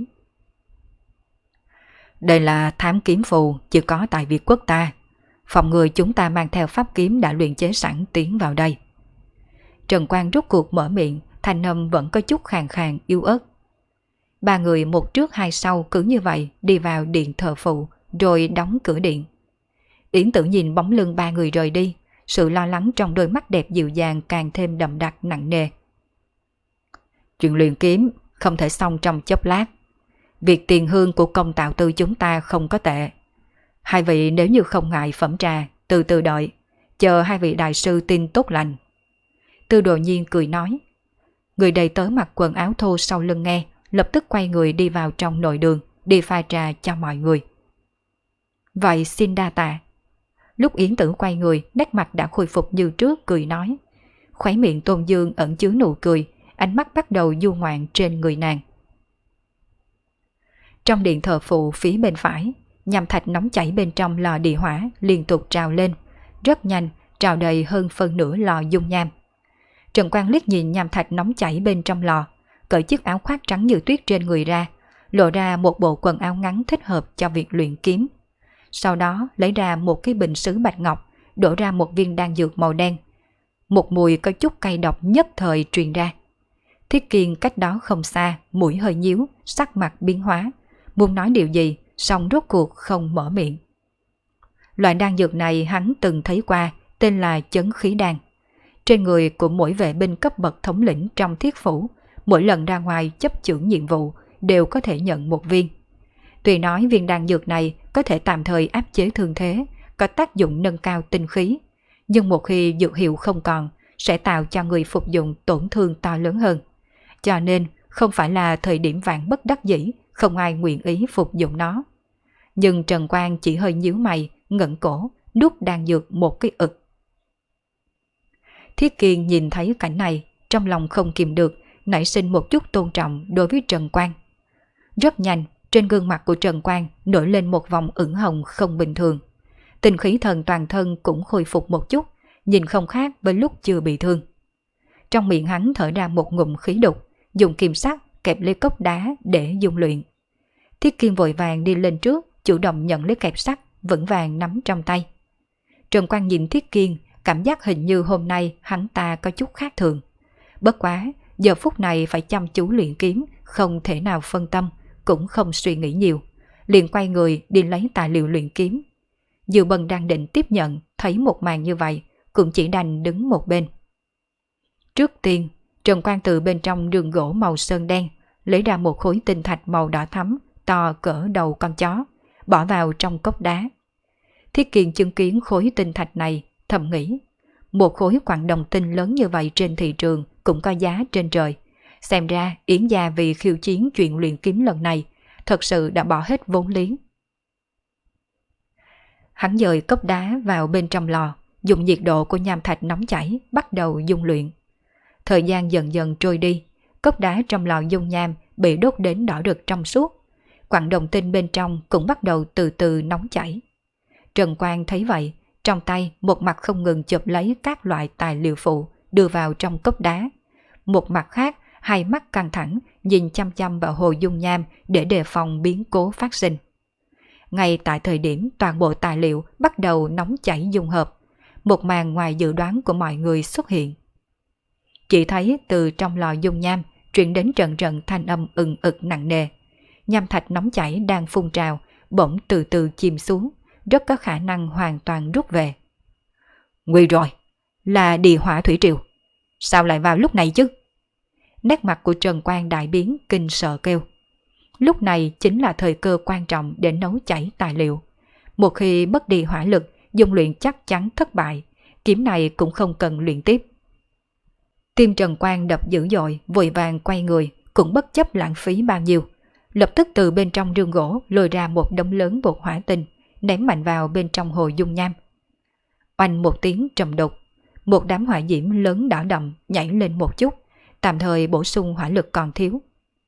Đây là thám kiếm phù chỉ có tại Việt quốc ta. Phòng người chúng ta mang theo pháp kiếm đã luyện chế sẵn tiến vào đây. Trần Quang rút cuộc mở miệng, thanh âm vẫn có chút khàn khàn yếu ớt. 3 người một trước hai sau cứ như vậy đi vào điện thờ phụ, rồi đóng cửa điện. Yến Tử nhìn bóng lưng 3 người rời đi, sự lo lắng trong đôi mắt đẹp dịu dàng càng thêm đậm đặc nặng nề. Chuyện luyện kiếm không thể xong trong chốc lát. Việc tiền hương của công tạo tư chúng ta không có tệ. 2 vị nếu như không ngại phẩm trà, từ từ đợi, chờ 2 vị đại sư tin tốt lành. Tư Đồ Nhiên cười nói. Người đầy tớ mặc quần áo thô sau lưng nghe, lập tức quay người đi vào trong nội đường, đi pha trà cho mọi người. Vậy xin đa tạ. Lúc Yến Tử quay người, nét mặt đã khôi phục như trước, cười nói. Khóe miệng Tôn Dương ẩn chứa nụ cười, ánh mắt bắt đầu du ngoạn trên người nàng. Trong điện thờ phụ phía bên phải, nham thạch nóng chảy bên trong lò địa hỏa liên tục trào lên, rất nhanh trào đầy hơn phân nửa lò dung nham. Trần Quang liếc nhìn nham thạch nóng chảy bên trong lò, cởi chiếc áo khoác trắng như tuyết trên người ra, lộ ra một bộ quần áo ngắn thích hợp cho việc luyện kiếm. Sau đó lấy ra một cái bình sứ bạch ngọc, đổ ra một viên đan dược màu đen. Một mùi có chút cay độc nhất thời truyền ra. Thiết Kiên cách đó không xa, mũi hơi nhíu, sắc mặt biến hóa, muốn nói điều gì, song rốt cuộc không mở miệng. Loại đan dược này hắn từng thấy qua, tên là chấn khí đan. Trên người của mỗi vệ binh cấp bậc thống lĩnh trong thiết phủ, mỗi lần ra ngoài chấp chưởng nhiệm vụ đều có thể nhận một viên. Tuy nói viên đan dược này có thể tạm thời áp chế thương thế, có tác dụng nâng cao tinh khí, nhưng một khi dược hiệu không còn, sẽ tạo cho người phục dụng tổn thương to lớn hơn. Cho nên không phải là thời điểm vạn bất đắc dĩ, không ai nguyện ý phục dụng nó. Nhưng Trần Quang chỉ hơi nhíu mày, ngẩng cổ, nuốt đan dược một cái ực. Thiết Kiên nhìn thấy cảnh này, trong lòng không kìm được, nảy sinh một chút tôn trọng đối với Trần Quang. Rất nhanh, trên gương mặt của Trần Quang nổi lên một vòng ửng hồng không bình thường. Tinh khí thần toàn thân cũng khôi phục một chút, nhìn không khác với lúc chưa bị thương. Trong miệng hắn thở ra một ngụm khí đục, dùng kim sắc kẹp lấy cốc đá để dung luyện. Thiết Kiên vội vàng đi lên trước, chủ động nhận lấy kẹp sắt, vững vàng nắm trong tay. Trần Quang nhìn Thiết Kiên, cảm giác hình như hôm nay hắn ta có chút khác thường. Bất quá, giờ phút này phải chăm chú luyện kiếm, không thể nào phân tâm, cũng không suy nghĩ nhiều. Liền quay người đi lấy tài liệu luyện kiếm. Diêu Bân đang định tiếp nhận, thấy một màn như vậy, cũng chỉ đành đứng một bên. Trước tiên, Trần Quang từ bên trong rương gỗ màu sơn đen, lấy ra một khối tinh thạch màu đỏ thắm, to cỡ đầu con chó, bỏ vào trong cốc đá. Thiết Kiên chứng kiến khối tinh thạch này, thầm nghĩ, một khối quặng đồng tinh lớn như vậy trên thị trường cũng có giá trên trời. Xem ra Yến gia vì khiêu chiến chuyện luyện kiếm lần này, thật sự đã bỏ hết vốn liếng. Hắn dời cốc đá vào bên trong lò, dùng nhiệt độ của nham thạch nóng chảy, bắt đầu dung luyện. Thời gian dần dần trôi đi, cốc đá trong lò dung nham bị đốt đến đỏ rực trong suốt. Quặng đồng tinh bên trong cũng bắt đầu từ từ nóng chảy. Trần Quang thấy vậy, trong tay một mặt không ngừng chụp lấy các loại tài liệu phụ đưa vào trong cốc đá. Một mặt khác, hai mắt căng thẳng nhìn chăm chăm vào hồ dung nham để đề phòng biến cố phát sinh. Ngay tại thời điểm toàn bộ tài liệu bắt đầu nóng chảy dung hợp, một màn ngoài dự đoán của mọi người xuất hiện. Chỉ thấy từ trong lò dung nham truyền đến trận trận thanh âm ừng ực nặng nề. Nham thạch nóng chảy đang phun trào, bỗng từ từ chìm xuống, rất có khả năng hoàn toàn rút về. Nguy rồi, là địa hỏa thủy triều. Sao lại vào lúc này chứ? Nét mặt của Trần Quang đại biến, kinh sợ kêu. Lúc này chính là thời cơ quan trọng để nấu chảy tài liệu. Một khi mất đi hỏa lực, dung luyện chắc chắn thất bại, kiếm này cũng không cần luyện tiếp. Tim Trần Quang đập dữ dội, vội vàng quay người, cũng bất chấp lãng phí bao nhiêu. Lập tức từ bên trong rương gỗ lôi ra một đống lớn bột hỏa tinh, ném mạnh vào bên trong hồ dung nham. Oanh một tiếng trầm đục, một đám hỏa diễm lớn đỏ đậm nhảy lên một chút, tạm thời bổ sung hỏa lực còn thiếu.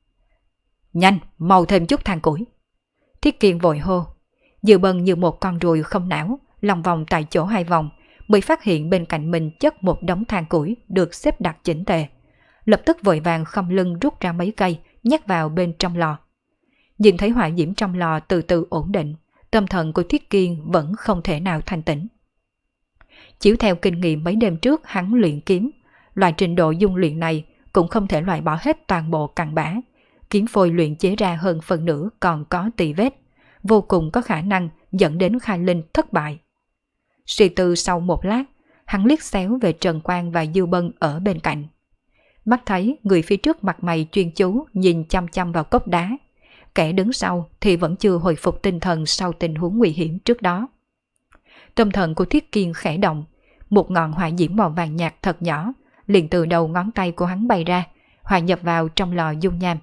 Nhanh, mau thêm chút than củi. Thiết Kiên vội hô. Dư Bân như một con ruồi không não, lòng vòng tại chỗ 2 vòng, mới phát hiện bên cạnh mình chất một đống than củi được xếp đặt chỉnh tề. Lập tức vội vàng khom lưng rút ra mấy cây, nhét vào bên trong lò. Nhìn thấy hỏa diễm trong lò từ từ ổn định, tâm thần của Thiết Kiên vẫn không thể nào thanh tĩnh. Chiếu theo kinh nghiệm mấy đêm trước hắn luyện kiếm, loại trình độ dung luyện này cũng không thể loại bỏ hết toàn bộ cặn bã. Kiếm phôi luyện chế ra hơn phần nửa còn có tì vết, vô cùng có khả năng dẫn đến khai linh thất bại. Suy tư sau một lát, hắn liếc xéo về Trần Quang và Dư Bân ở bên cạnh. Mắt thấy người phía trước mặt mày chuyên chú nhìn chăm chăm vào cốc đá, kẻ đứng sau thì vẫn chưa hồi phục tinh thần sau tình huống nguy hiểm trước đó. Tâm thần của Thiết Kiên khẽ động, một ngọn hỏa diễm màu vàng nhạt thật nhỏ liền từ đầu ngón tay của hắn bay ra, hòa nhập vào trong lò dung nham.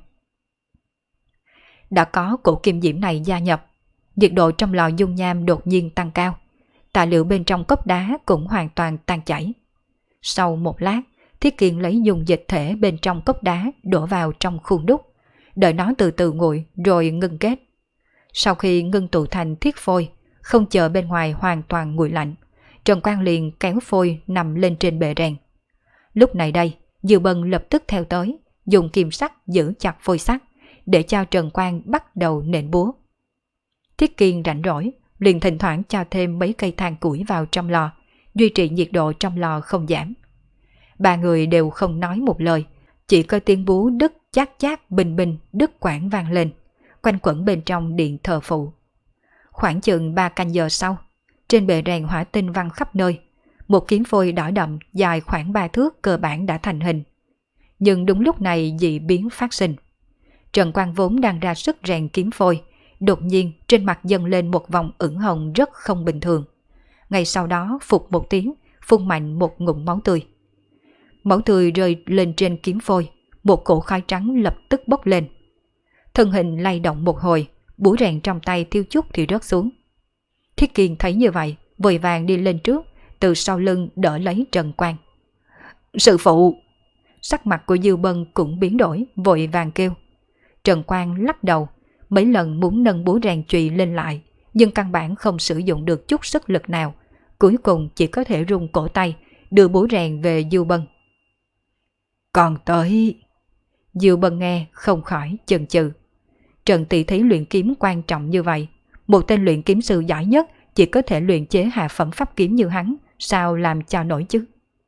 Đã có cổ kim diễm này gia nhập, nhiệt độ trong lò dung nham đột nhiên tăng cao, tài liệu bên trong cốc đá cũng hoàn toàn tan chảy. Sau một lát, Thiết Kiên lấy dung dịch thể bên trong cốc đá đổ vào trong khuôn đúc, đợi nó từ từ nguội rồi ngưng kết. Sau khi ngưng tụ thành thiết phôi, không chờ bên ngoài hoàn toàn nguội lạnh, Trần Quang liền kéo phôi nằm lên trên bệ rèn. Lúc này đây, Dư Bân lập tức theo tới, dùng kim sắt giữ chặt phôi sắt, để cho Trần Quang bắt đầu nện búa. Thiết Kiên rảnh rỗi, liền thỉnh thoảng cho thêm mấy cây than củi vào trong lò, duy trì nhiệt độ trong lò không giảm. Ba người đều không nói một lời, chỉ có tiếng búa đứt chát chát bình bình đứt quãng vang lên, quanh quẩn bên trong điện thờ phụ. Khoảng chừng 3 canh giờ sau, trên bệ rèn hỏa tinh văng khắp nơi, một kiếm phôi đỏ đậm dài khoảng 3 thước cơ bản đã thành hình. Nhưng đúng lúc này dị biến phát sinh. Trần Quang vốn đang ra sức rèn kiếm phôi, đột nhiên trên mặt dâng lên một vòng ửng hồng rất không bình thường. Ngay sau đó phục một tiếng, phun mạnh một ngụm máu tươi. Máu tươi rơi lên trên kiếm phôi, một cỗ khói trắng lập tức bốc lên. Thân hình lay động một hồi, búa rèn trong tay thiêu chút thì rớt xuống. Thiết Kiên thấy như vậy, vội vàng đi lên trước, từ sau lưng đỡ lấy Trần Quang. Sư phụ! Sắc mặt của Dư Bân cũng biến đổi, vội vàng kêu. Trần Quang lắc đầu, mấy lần muốn nâng búa rèn chùy lên lại, nhưng căn bản không sử dụng được chút sức lực nào, cuối cùng chỉ có thể rung cổ tay, đưa búa rèn về Dư Bân. Còn tới... Dư Bân nghe không khỏi chần chừ. Trần tỷ thí luyện kiếm quan trọng như vậy, một tên luyện kiếm sư giỏi nhất chỉ có thể luyện chế hạ phẩm pháp kiếm như hắn, sao làm cho nổi chứ?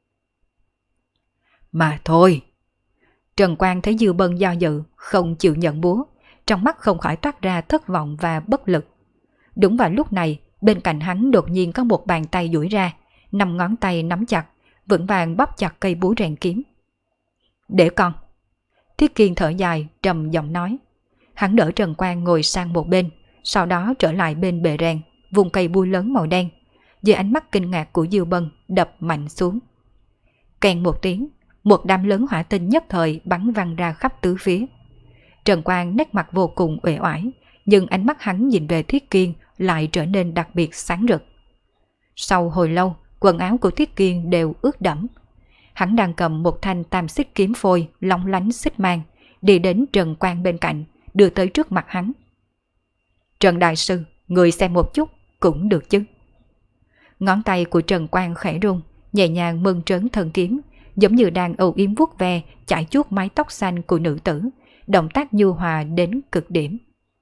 Mà thôi. Trần Quang thấy Dư Bân do dự, không chịu nhận búa, trong mắt không khỏi toát ra thất vọng và bất lực. Đúng vào lúc này, bên cạnh hắn đột nhiên có một bàn tay duỗi ra, 5 ngón tay nắm chặt, vững vàng bóp chặt cây búa rèn kiếm. Để con. Thiết Kiên thở dài, trầm giọng nói. Hắn đỡ Trần Quang ngồi sang một bên, sau đó trở lại bên bệ rèn, vùng cây búa lớn màu đen, dưới ánh mắt kinh ngạc của Dư Bân đập mạnh xuống. Kèn một tiếng, một đám lớn hỏa tinh nhất thời bắn văng ra khắp tứ phía. Trần Quang nét mặt vô cùng uể oải, nhưng ánh mắt hắn nhìn về Thiết Kiên lại trở nên đặc biệt sáng rực. Sau hồi lâu, quần áo của Thiết Kiên đều ướt đẫm. Hắn đang cầm một thanh tam xích kiếm phôi lóng lánh xích mang, đi đến Trần Quang bên cạnh, đưa tới trước mặt hắn. Trần Đại Sư, người xem một chút cũng được chứ. Ngón tay của Trần Quang khẽ rung, nhẹ nhàng mơn trớn thân kiếm, giống như đang âu yếm vuốt ve, chải chuốt mái tóc xanh của nữ tử, động tác nhu hòa đến cực điểm.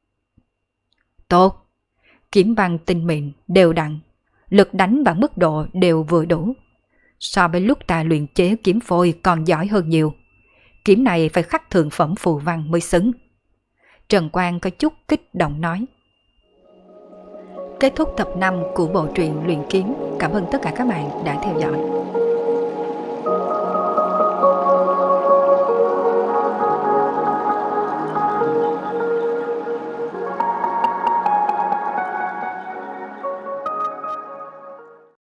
Tốt, kiếm văn tinh mịn, đều đặn, lực đánh và mức độ đều vừa đủ. So với lúc ta luyện chế kiếm phôi còn giỏi hơn nhiều. Kiếm này phải khắc thượng phẩm phù văn mới xứng. Trần Quang có chút kích động nói. Kết thúc tập 5 của bộ truyện Luyện Kiếm. Cảm ơn tất cả các bạn đã theo dõi.